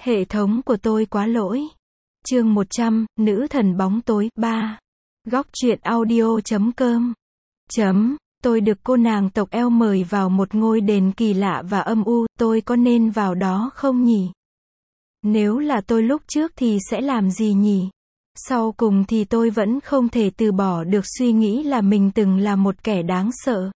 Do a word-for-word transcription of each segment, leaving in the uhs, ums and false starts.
Hệ thống của tôi quá lỗi. Chương một trăm, Nữ thần bóng tối, ba. Góc truyện audio chấm com. Chấm, tôi được cô nàng tộc eo mời vào một ngôi đền kỳ lạ và âm u, tôi có nên vào đó không nhỉ? Nếu là tôi lúc trước thì sẽ làm gì nhỉ? Sau cùng thì tôi vẫn không thể từ bỏ được suy nghĩ là mình từng là một kẻ đáng sợ.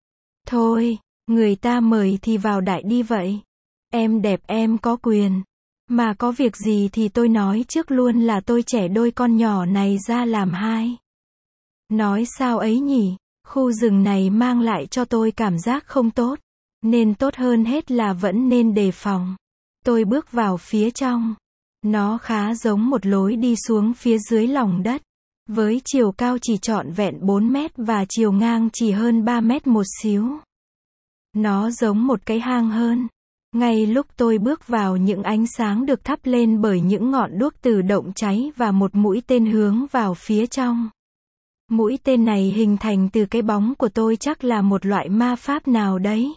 Thôi, người ta mời thì vào đại đi vậy. Em đẹp em có quyền. Mà có việc gì thì tôi nói trước luôn là tôi trẻ đôi con nhỏ này ra làm hai. Nói sao ấy nhỉ? Khu rừng này mang lại cho tôi cảm giác không tốt. Nên tốt hơn hết là vẫn nên đề phòng. Tôi bước vào phía trong. Nó khá giống một lối đi xuống phía dưới lòng đất. Với chiều cao chỉ trọn vẹn bốn mét và chiều ngang chỉ hơn ba mét một xíu. Nó giống một cái hang hơn. Ngay lúc tôi bước vào, những ánh sáng được thắp lên bởi những ngọn đuốc tự động cháy và một mũi tên hướng vào phía trong. Mũi tên này hình thành từ cái bóng của tôi, chắc là một loại ma pháp nào đấy.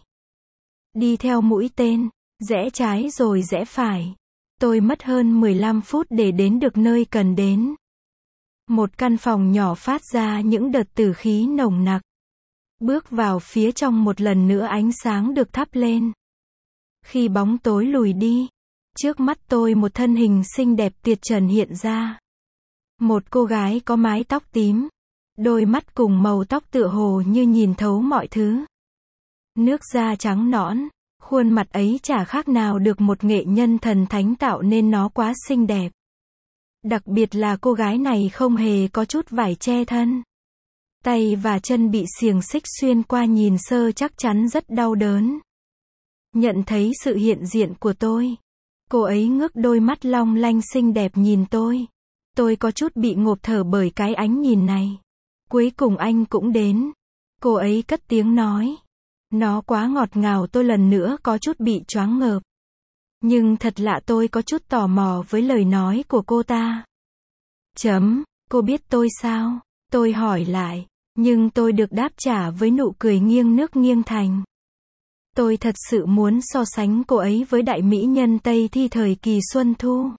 Đi theo mũi tên, rẽ trái rồi rẽ phải. Tôi mất hơn mười lăm phút để đến được nơi cần đến. Một căn phòng nhỏ phát ra những đợt tử khí nồng nặc. Bước vào phía trong, một lần nữa ánh sáng được thắp lên. Khi bóng tối lùi đi, trước mắt tôi một thân hình xinh đẹp tuyệt trần hiện ra. Một cô gái có mái tóc tím, đôi mắt cùng màu tóc tựa hồ như nhìn thấu mọi thứ. Nước da trắng nõn, khuôn mặt ấy chả khác nào được một nghệ nhân thần thánh tạo nên, nó quá xinh đẹp. Đặc biệt là cô gái này không hề có chút vải che thân. Tay và chân bị xiềng xích xuyên qua, nhìn sơ chắc chắn rất đau đớn. Nhận thấy sự hiện diện của tôi, cô ấy ngước đôi mắt long lanh xinh đẹp nhìn tôi. Tôi có chút bị ngộp thở bởi cái ánh nhìn này. Cuối cùng anh cũng đến. Cô ấy cất tiếng nói. Nó quá ngọt ngào, tôi lần nữa có chút bị choáng ngợp. Nhưng thật lạ, tôi có chút tò mò với lời nói của cô ta. Chấm, cô biết tôi sao? Tôi hỏi lại. Nhưng tôi được đáp trả với nụ cười nghiêng nước nghiêng thành. Tôi thật sự muốn so sánh cô ấy với đại mỹ nhân Tây Thi thời kỳ Xuân Thu.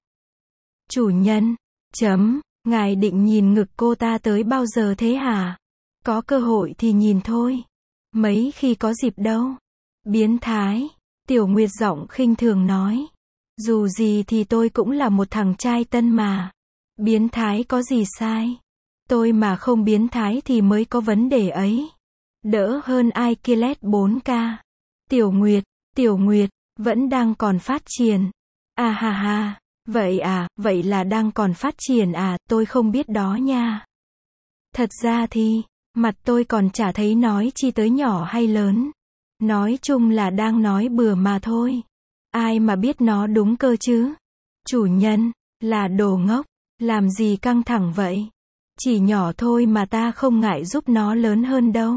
Chủ nhân, chấm, ngài định nhìn ngực cô ta tới bao giờ thế hả? Có cơ hội thì nhìn thôi. Mấy khi có dịp đâu. Biến thái, Tiểu Nguyệt giọng khinh thường nói. Dù gì thì tôi cũng là một thằng trai tân mà. Biến thái có gì sai? Tôi mà không biến thái thì mới có vấn đề ấy. Đỡ hơn ai kia lét bốn K. Tiểu Nguyệt, Tiểu Nguyệt, vẫn đang còn phát triển. À ha ha, vậy à, vậy là đang còn phát triển à, tôi không biết đó nha. Thật ra thì, mặt tôi còn chả thấy nói chi tới nhỏ hay lớn. Nói chung là đang nói bừa mà thôi. Ai mà biết nó đúng cơ chứ. Chủ nhân, là đồ ngốc, làm gì căng thẳng vậy? Chỉ nhỏ thôi mà ta không ngại giúp nó lớn hơn đâu.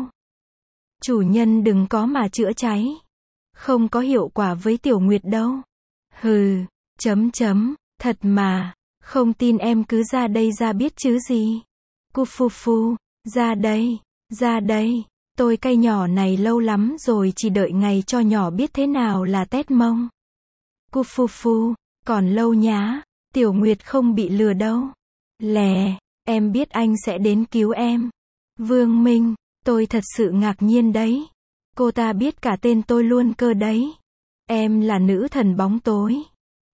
Chủ nhân đừng có mà chữa cháy. Không có hiệu quả với Tiểu Nguyệt đâu. Hừ, chấm chấm, thật mà, không tin em cứ ra đây ra biết chứ gì. Cu phu phu, ra đây, ra đây, tôi cay nhỏ này lâu lắm rồi, chỉ đợi ngày cho nhỏ biết thế nào là tét mông. Cu phu phu, còn lâu nhá, Tiểu Nguyệt không bị lừa đâu. Lè, em biết anh sẽ đến cứu em. Vương Minh, tôi thật sự ngạc nhiên đấy. Cô ta biết cả tên tôi luôn cơ đấy. Em là nữ thần bóng tối.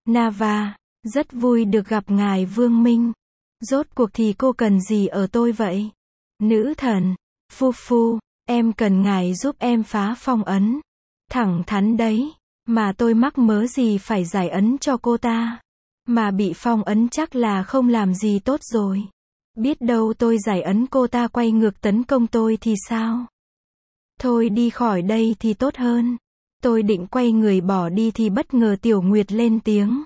Nava, rất vui được gặp ngài Vương Minh. Rốt cuộc thì cô cần gì ở tôi vậy? Nữ thần, phu phu, em cần ngài giúp em phá phong ấn. Thẳng thắn đấy, mà tôi mắc mớ gì phải giải ấn cho cô ta. Mà bị phong ấn chắc là không làm gì tốt rồi. Biết đâu tôi giải ấn cô ta quay ngược tấn công tôi thì sao? Thôi đi khỏi đây thì tốt hơn. Tôi định quay người bỏ đi thì bất ngờ Tiểu Nguyệt lên tiếng.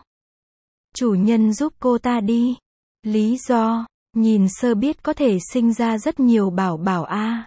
Chủ nhân giúp cô ta đi. Lý do, nhìn sơ biết có thể sinh ra rất nhiều bảo bảo a. À.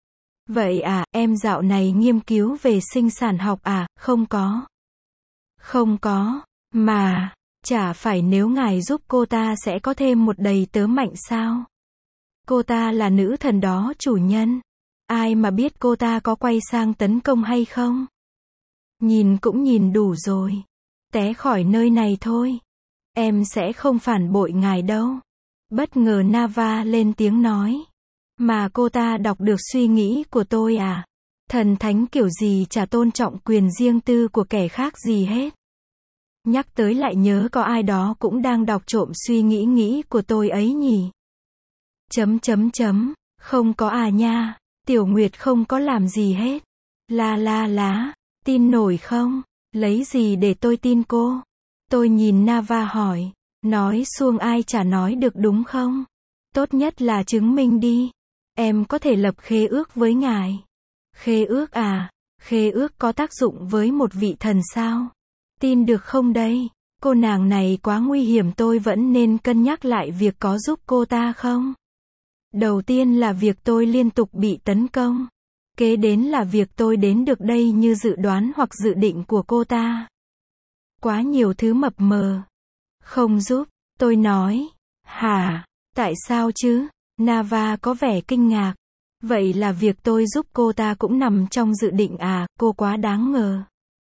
Vậy à, em dạo này nghiên cứu về sinh sản học à? Không có. Không có, mà, chả phải nếu ngài giúp cô ta sẽ có thêm một đầy tớ mạnh sao? Cô ta là nữ thần đó chủ nhân. Ai mà biết cô ta có quay sang tấn công hay không? Nhìn cũng nhìn đủ rồi. té khỏi nơi này thôi. Em sẽ không phản bội ngài đâu. Bất ngờ Nava lên tiếng nói. Mà cô ta đọc được suy nghĩ của tôi à? Thần thánh kiểu gì chả tôn trọng quyền riêng tư của kẻ khác gì hết. Nhắc tới lại nhớ có ai đó cũng đang đọc trộm suy nghĩ nghĩ của tôi ấy nhỉ. Chấm chấm chấm, không có à nha, Tiểu Nguyệt không có làm gì hết. La la lá, tin nổi không? Lấy gì để tôi tin cô? Tôi nhìn Nava hỏi, nói suông ai chả nói được đúng không? Tốt nhất là chứng minh đi. Em có thể lập khế ước với ngài. Khế ước à? Khế ước có tác dụng với một vị thần sao? Tin được không đây? Cô nàng này quá nguy hiểm, tôi vẫn nên cân nhắc lại việc có giúp cô ta không? Đầu tiên là việc tôi liên tục bị tấn công. Kế đến là việc tôi đến được đây như dự đoán hoặc dự định của cô ta. Quá nhiều thứ mập mờ. Không giúp, tôi nói. Hả? Tại sao chứ? Nava có vẻ kinh ngạc. Vậy là việc tôi giúp cô ta cũng nằm trong dự định à? Cô quá đáng ngờ.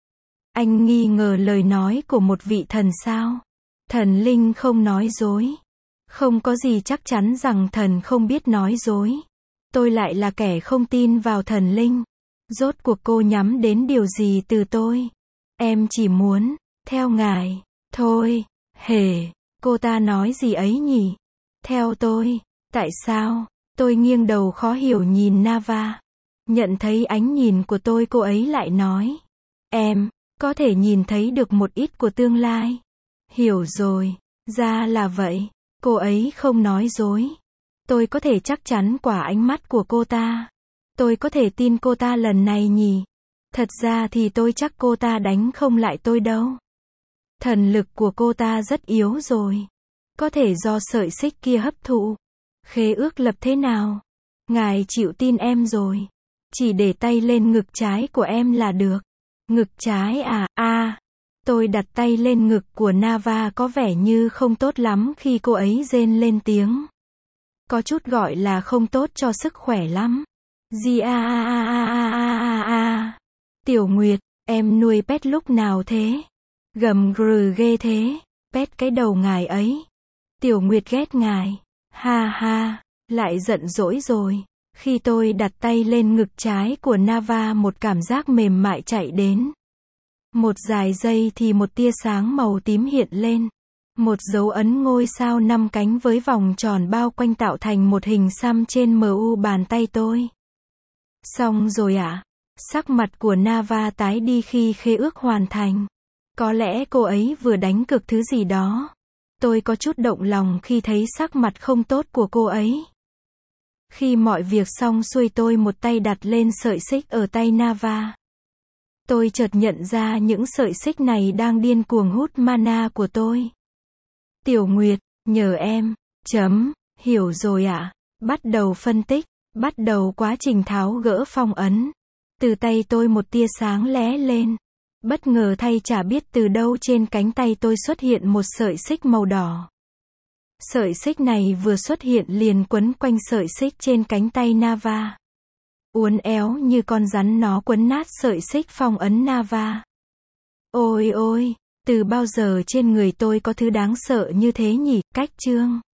Anh nghi ngờ lời nói của một vị thần sao? Thần linh không nói dối. Không có gì chắc chắn rằng thần không biết nói dối. Tôi lại là kẻ không tin vào thần linh. Rốt cuộc cô nhắm đến điều gì từ tôi? Em chỉ muốn theo ngài thôi. Hề, cô ta nói gì ấy nhỉ? Theo tôi. Tại sao? Tôi nghiêng đầu khó hiểu nhìn Nava. Nhận thấy ánh nhìn của tôi, cô ấy lại nói. Em có thể nhìn thấy được một ít của tương lai. Hiểu rồi, ra là vậy. Cô ấy không nói dối. Tôi có thể chắc chắn quả ánh mắt của cô ta. Tôi có thể tin cô ta lần này nhỉ? Thật ra thì tôi chắc cô ta đánh không lại tôi đâu. Thần lực của cô ta rất yếu rồi. Có thể do sợi xích kia hấp thụ. Khế ước lập thế nào? Ngài chịu tin em rồi. Chỉ để tay lên ngực trái của em là được. Ngực trái à? À. Tôi đặt tay lên ngực của Nava, có vẻ như không tốt lắm khi cô ấy rên lên tiếng. Có chút gọi là không tốt cho sức khỏe lắm. Gì a a a a a a a. Tiểu Nguyệt, em nuôi pet lúc nào thế? Gầm gừ ghê thế. Pet cái đầu ngài ấy. Tiểu Nguyệt ghét ngài. Ha ha, lại giận dỗi rồi. Khi tôi đặt tay lên ngực trái của Nava, một cảm giác mềm mại chạy đến. Một vài giây thì một tia sáng màu tím hiện lên. Một dấu ấn ngôi sao năm cánh với vòng tròn bao quanh tạo thành một hình xăm trên mu bàn tay tôi. Xong rồi ạ. À? Sắc mặt của Nava tái đi khi khế ước hoàn thành. Có lẽ cô ấy vừa đánh cược thứ gì đó. Tôi có chút động lòng khi thấy sắc mặt không tốt của cô ấy. Khi mọi việc xong xuôi, tôi một tay đặt lên sợi xích ở tay Nava. Tôi chợt nhận ra những sợi xích này đang điên cuồng hút mana của tôi. Tiểu Nguyệt, nhờ em. Chấm, hiểu rồi ạ. À? Bắt đầu phân tích, bắt đầu quá trình tháo gỡ phong ấn. Từ tay tôi một tia sáng lóe lên. Bất ngờ thay chả biết từ đâu trên cánh tay tôi xuất hiện một sợi xích màu đỏ. Sợi xích này vừa xuất hiện liền quấn quanh sợi xích trên cánh tay Nava. Uốn éo như con rắn, nó quấn nát sợi xích phong ấn Nava. Ôi ôi, từ bao giờ trên người tôi có thứ đáng sợ như thế nhỉ? Cách chương